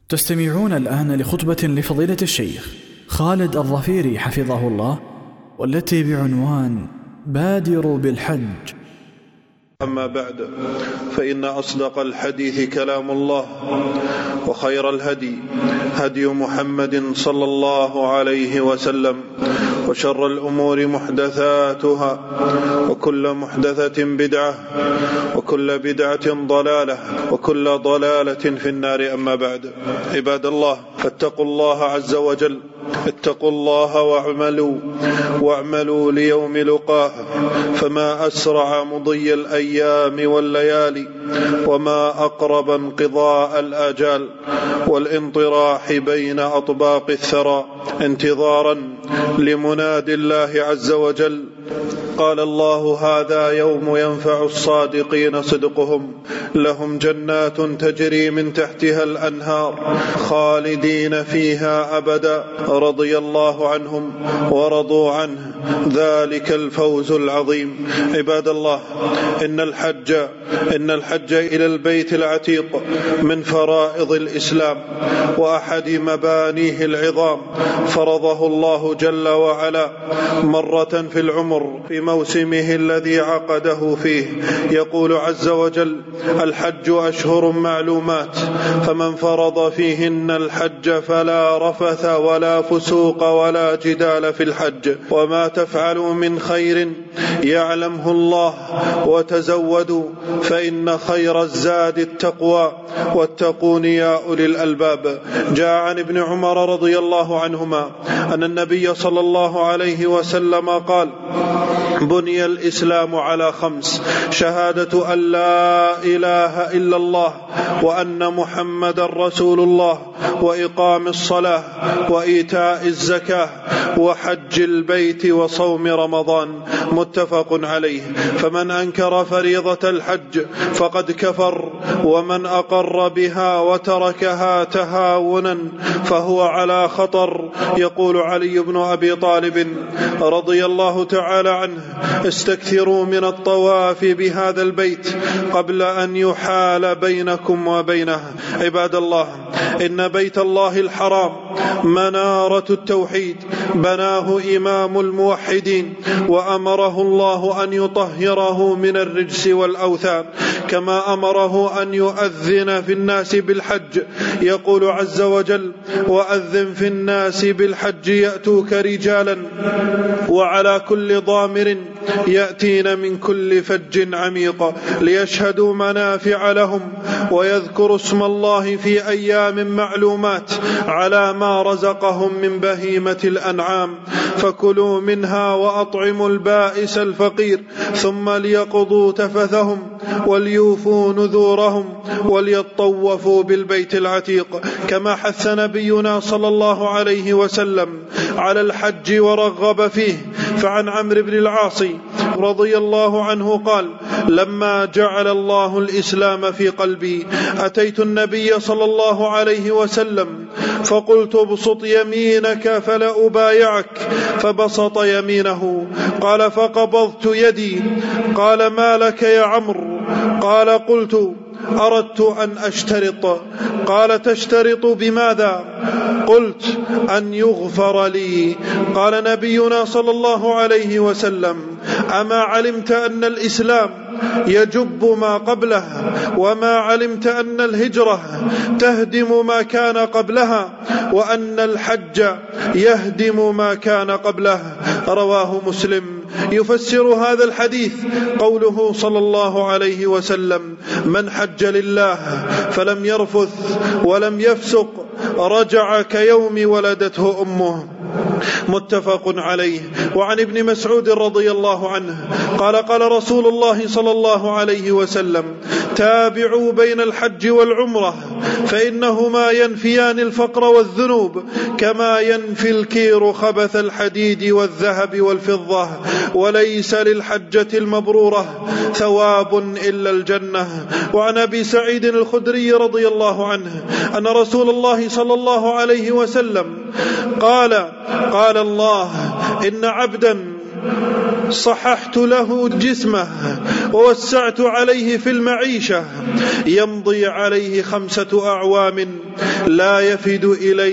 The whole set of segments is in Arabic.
تستمعون الآن لخطبة لفضيلة الشيخ خالد الظفيري حفظه الله، والتي بعنوان بادروا بالحج. أما بعد، فإن أصدق الحديث كلام الله، وخير الهدي هدي محمد صلى الله عليه وسلم، وشر الأمور محدثاتها، وكل محدثة بدعة، وكل بدعة ضلالة، وكل ضلالة في النار. أما بعد، عباد الله، فاتقوا الله عز وجل، اتقوا الله واعملوا ليوم لقاه، فما أسرع مضي الأيام والليالي، وما أقرب انقضاء الآجال، والانطراح بين أطباق الثرى انتظارا لمناد الله عز وجل. قال الله: هذا يوم ينفع الصادقين صدقهم، لهم جنات تجري من تحتها الأنهار خالدين فيها أبدا، رضي الله عنهم ورضوا عنه، ذلك الفوز العظيم. عباد الله، إن الحج إلى البيت العتيق من فرائض الإسلام، وأحد مبانيه العظام، فرضه الله جل وعلا مرة في العمر في موسمه الذي عقده فيه. يقول عز وجل: الحج أشهر معلومات، فمن فرض فيهن الحج فلا رفث ولا فسوق ولا جدال في الحج، وما تفعلوا من خير يعلمه الله، وتزودوا فإن خير الزاد التقوى، واتقون يا أولي الألباب. جاء عن ابن عمر رضي الله عنهما أن النبي صلى الله عليه وسلم قال: بني الإسلام على 5: شهادة أن لا إله إلا الله، وأن محمد رسول الله، وإقام الصلاة، وإيتاء الزكاة، وحج البيت، وصوم رمضان. متفق عليه. فمن أنكر فريضة الحج فقد كفر، ومن أقر بها وتركها تهاونا فهو على خطر. يقول علي بن أبي طالب رضي الله تعالى عنه: استكثروا من الطواف بهذا البيت قبل أن يحال بينكم وبينه. عباد الله، إن بيت الله الحرام منارة التوحيد، بناه إمام الموحدين، وأمره الله أن يطهره من الرجس والأوثان، كما أمره أن يؤذن في الناس بالحج. يقول عز وجل: وأذن في الناس بالحج يأتوك رجالا وعلى كل ضامر يأتين من كل فج عميق، ليشهدوا منافع لهم ويذكروا اسم الله في أيام معلومات على ما رزقهم من بهيمة الأنعام، فكلوا منها وأطعموا البائس الفقير، ثم ليقضوا تفثهم وليوفوا نذورهم وليطوفوا بالبيت العتيق، كما حث نبينا صلى الله عليه وسلم على الحج ورغب فيه. فعن عمرو بن العاص رضي الله عنه قال: لما جعل الله الإسلام في قلبي أتيت النبي صلى الله عليه وسلم فقلت: ابسط يمينك فلا أبايعك، فبسط يمينه. قال: فقبضت يدي. قال: ما لك يا عمرو؟ قال: قلت: أردت أن أشترط. قال: تشترط بماذا؟ قلت: أن يغفر لي. قال نبينا صلى الله عليه وسلم: أما علمت أن الإسلام يجب ما قبله، وما علمت أن الهجرة تهدم ما كان قبلها، وأن الحج يهدم ما كان قبله؟ رواه مسلم. يفسر هذا الحديث قوله صلى الله عليه وسلم: من حج لله فلم يرفث ولم يفسق رجع كيوم ولدته أمه. متفق عليه. وعن ابن مسعود رضي الله عنه قال: قال رسول الله صلى الله عليه وسلم: تابعوا بين الحج والعمرة، فإنهما ينفيان الفقر والذنوب، كما ينفي الكير خبث الحديد والذهب والفضة، وليس للحجة المبرورة ثواب إلا الجنة. وعن أبي سعيد الخدري رضي الله عنه أن رسول الله صلى الله عليه وسلم قال: قال الله: إن عبدا صححت له جسمه ووسعت عليه في المعيشة يمضي عليه 5 أعوام لا يفد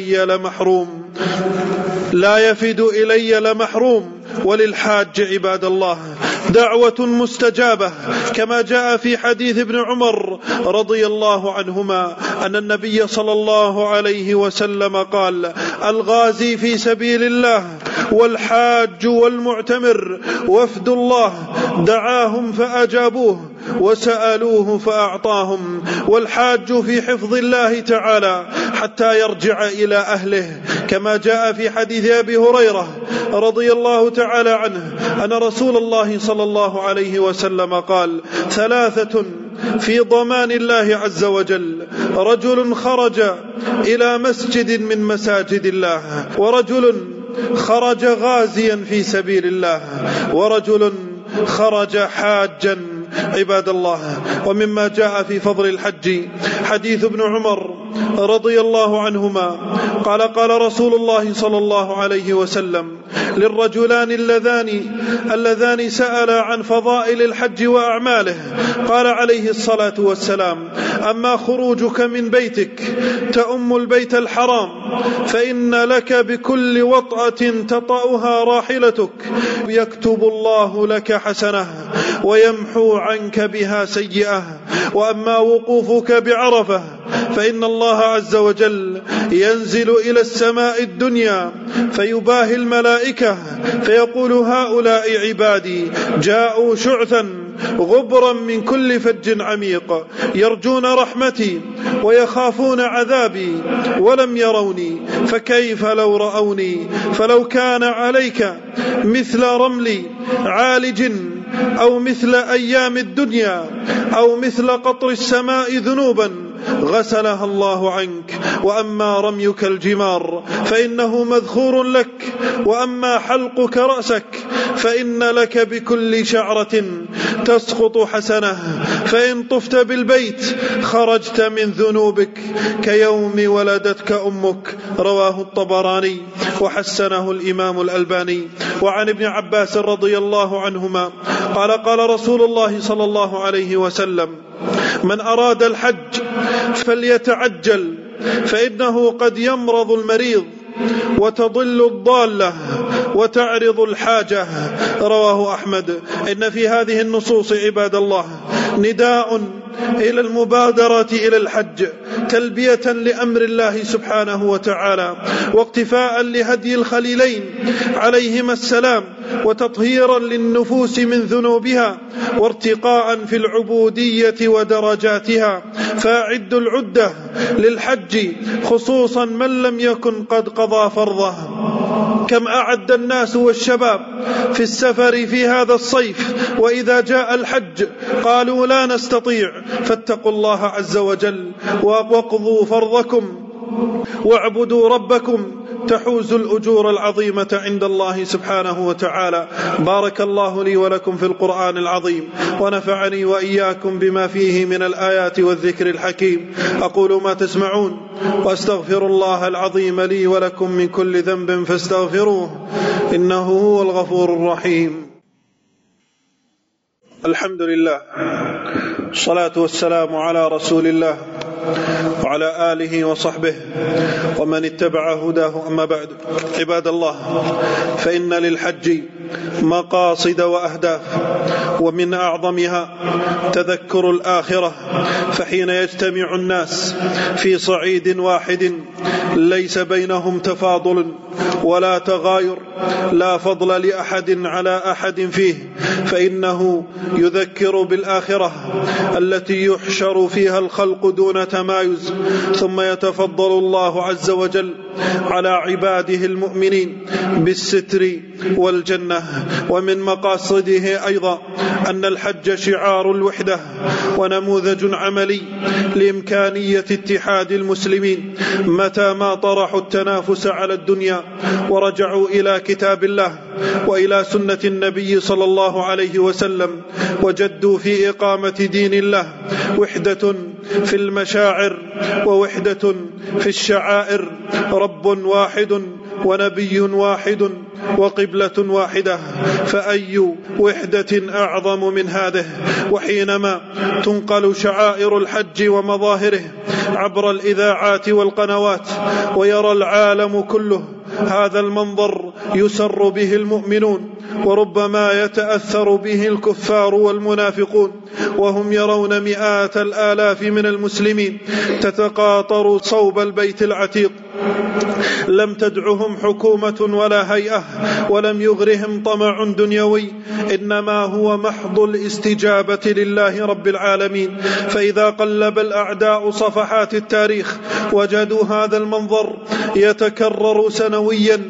إلي لمحروم. وللحاج عباد الله دعوة مستجابة كما جاء في حديث ابن عمر رضي الله عنهما أن النبي صلى الله عليه وسلم قال: الغازي في سبيل الله والحاج والمعتمر وفد الله دعاهم فأجابوه وسألوه فأعطاهم، والحاج في حفظ الله تعالى حتى يرجع إلى أهله، كما جاء في حديث أبي هريرة رضي الله تعالى عنه أن رسول الله صلى الله عليه وسلم قال: 3 في ضمان الله عز وجل: رجل خرج إلى مسجد من مساجد الله، ورجل خرج غازيا في سبيل الله، ورجل خرج حاجا. عباد الله، ومما جاء في فضل الحج حديث ابن عمر رضي الله عنهما قال: قال رسول الله صلى الله عليه وسلم للرجلان اللذان سألا عن فضائل الحج وأعماله، قال عليه الصلاة والسلام: أما خروجك من بيتك تؤم البيت الحرام فإن لك بكل وطأة تطأها راحلتك يكتب الله لك حسنة ويمحو عنك بها سيئة. وأما وقوفك بعرفة فإن الله عز وجل ينزل إلى السماء الدنيا فيباهي الملائكة فيقول: هؤلاء عبادي جاءوا شعثا غبرا من كل فج عميق يرجون رحمتي ويخافون عذابي ولم يروني، فكيف لو رأوني؟ فلو كان عليك مثل رمل عالج أو مثل أيام الدنيا أو مثل قطر السماء ذنوبا غسلها الله عنك. وأما رميك الجمار فإنه مذخور لك، وأما حلقك رأسك فإن لك بكل شعرة تسقط حسنة، فإن طفت بالبيت خرجت من ذنوبك كيوم ولدتك أمك. رواه الطبراني وحسنه الإمام الألباني. وعن ابن عباس رضي الله عنهما قال: قال رسول الله صلى الله عليه وسلم: من أراد الحج فليتعجل فإنه قد يمرض المريض وتضل الضالة وتعرض الحاجة. رواه أحمد. إن في هذه النصوص عباد الله نداء إلى المبادرة إلى الحج تلبية لأمر الله سبحانه وتعالى، واقتفاء لهدي الخليلين عليهما السلام، وتطهيرا للنفوس من ذنوبها، وارتقاء في العبودية ودرجاتها. فأعدوا العدة للحج خصوصا من لم يكن قد قضى فرضه. كم أعد الناس والشباب في السفر في هذا الصيف، وإذا جاء الحج قالوا لا نستطيع، فاتقوا الله عز وجل وقضوا فرضكم واعبدوا ربكم تحوزوا الأجور العظيمة عند الله سبحانه وتعالى. بارك الله لي ولكم في القرآن العظيم، ونفعني وإياكم بما فيه من الآيات والذكر الحكيم. أقول ما تسمعون، وأستغفر الله العظيم لي ولكم من كل ذنب فاستغفروه إنه هو الغفور الرحيم. الحمد لله، الصلاة والسلام على رسول الله وعلى آله وصحبه ومن اتبع هداه. أما بعد، عباد الله، فإن للحج مقاصد وأهداف، ومن أعظمها تذكر الآخرة. فحين يجتمع الناس في صعيد واحد ليس بينهم تفاضل ولا تغاير، لا فضل لأحد على أحد فيه، فإنه يذكر بالآخرة التي يحشر فيها الخلق دون تمايز، ثم يتفضل الله عز وجل على عباده المؤمنين بالستر والجنة. ومن مقاصده أيضا أن الحج شعار الوحدة ونموذج عملي لإمكانية اتحاد المسلمين متى ما طرحوا التنافس على الدنيا ورجعوا إلى كتاب الله وإلى سنة النبي صلى الله عليه وسلم، وجدوا في إقامة دين الله وحدة في المشاعر ووحدة في الشعائر. رب واحد ونبي واحد وقبلة واحدة، فأي وحدة أعظم من هذه؟ وحينما تنقل شعائر الحج ومظاهره عبر الإذاعات والقنوات ويرى العالم كله هذا المنظر يسر به المؤمنون، وربما يتأثر به الكفار والمنافقون، وهم يرون مئات الآلاف من المسلمين تتقاطر صوب البيت العتيق، لم تدعهم حكومة ولا هيئة، ولم يغرهم طمع دنيوي، إنما هو محض الاستجابة لله رب العالمين. فإذا قلب الأعداء صفحات التاريخ وجدوا هذا المنظر يتكرر سنويا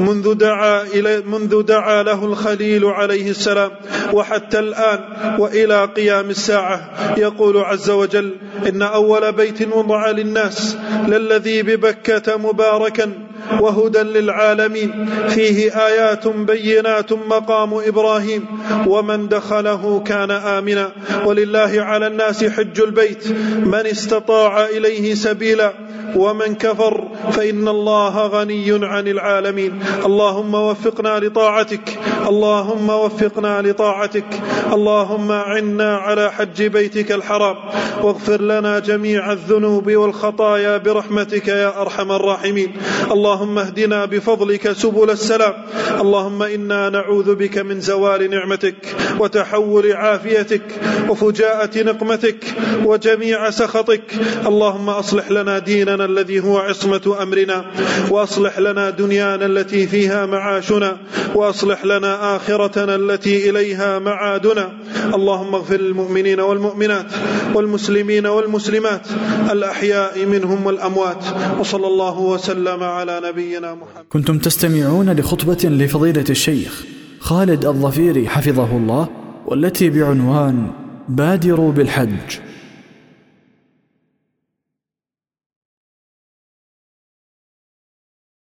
منذ دعا له الخليل عليه السلام وحتى الآن وإلى قيام الساعة. يقول عز وجل: إن أول بيت وضع للناس للذي ببكة مباركا وهدى للعالمين فيه آيات بينات مقام إبراهيم ومن دخله كان آمنا ولله على الناس حج البيت من استطاع إليه سبيلا ومن كفر فإن الله غني عن العالمين. اللهم وفقنا لطاعتك، اللهم وفقنا لطاعتك، اللهم أعنا على حج بيتك الحرام، واغفر لنا جميع الذنوب والخطايا برحمتك يا أرحم الراحمين. اللهم اهدنا بفضلك سبل السلام. اللهم إنا نعوذ بك من زوال نعمتك وتحول عافيتك وفجاءة نقمتك وجميع سخطك. اللهم أصلح لنا ديننا الذي هو عصمة أمرنا، وأصلح لنا دنيانا التي فيها معاشنا، وأصلح لنا آخرتنا التي إليها معادنا. اللهم اغفر للمؤمنين والمؤمنات والمسلمين والمسلمات الأحياء منهم والأموات، وصلى الله وسلم على نبينا محمد. كنتم تستمعون لخطبة لفضيلة الشيخ خالد الظفيري حفظه الله، والتي بعنوان بادروا بالحج.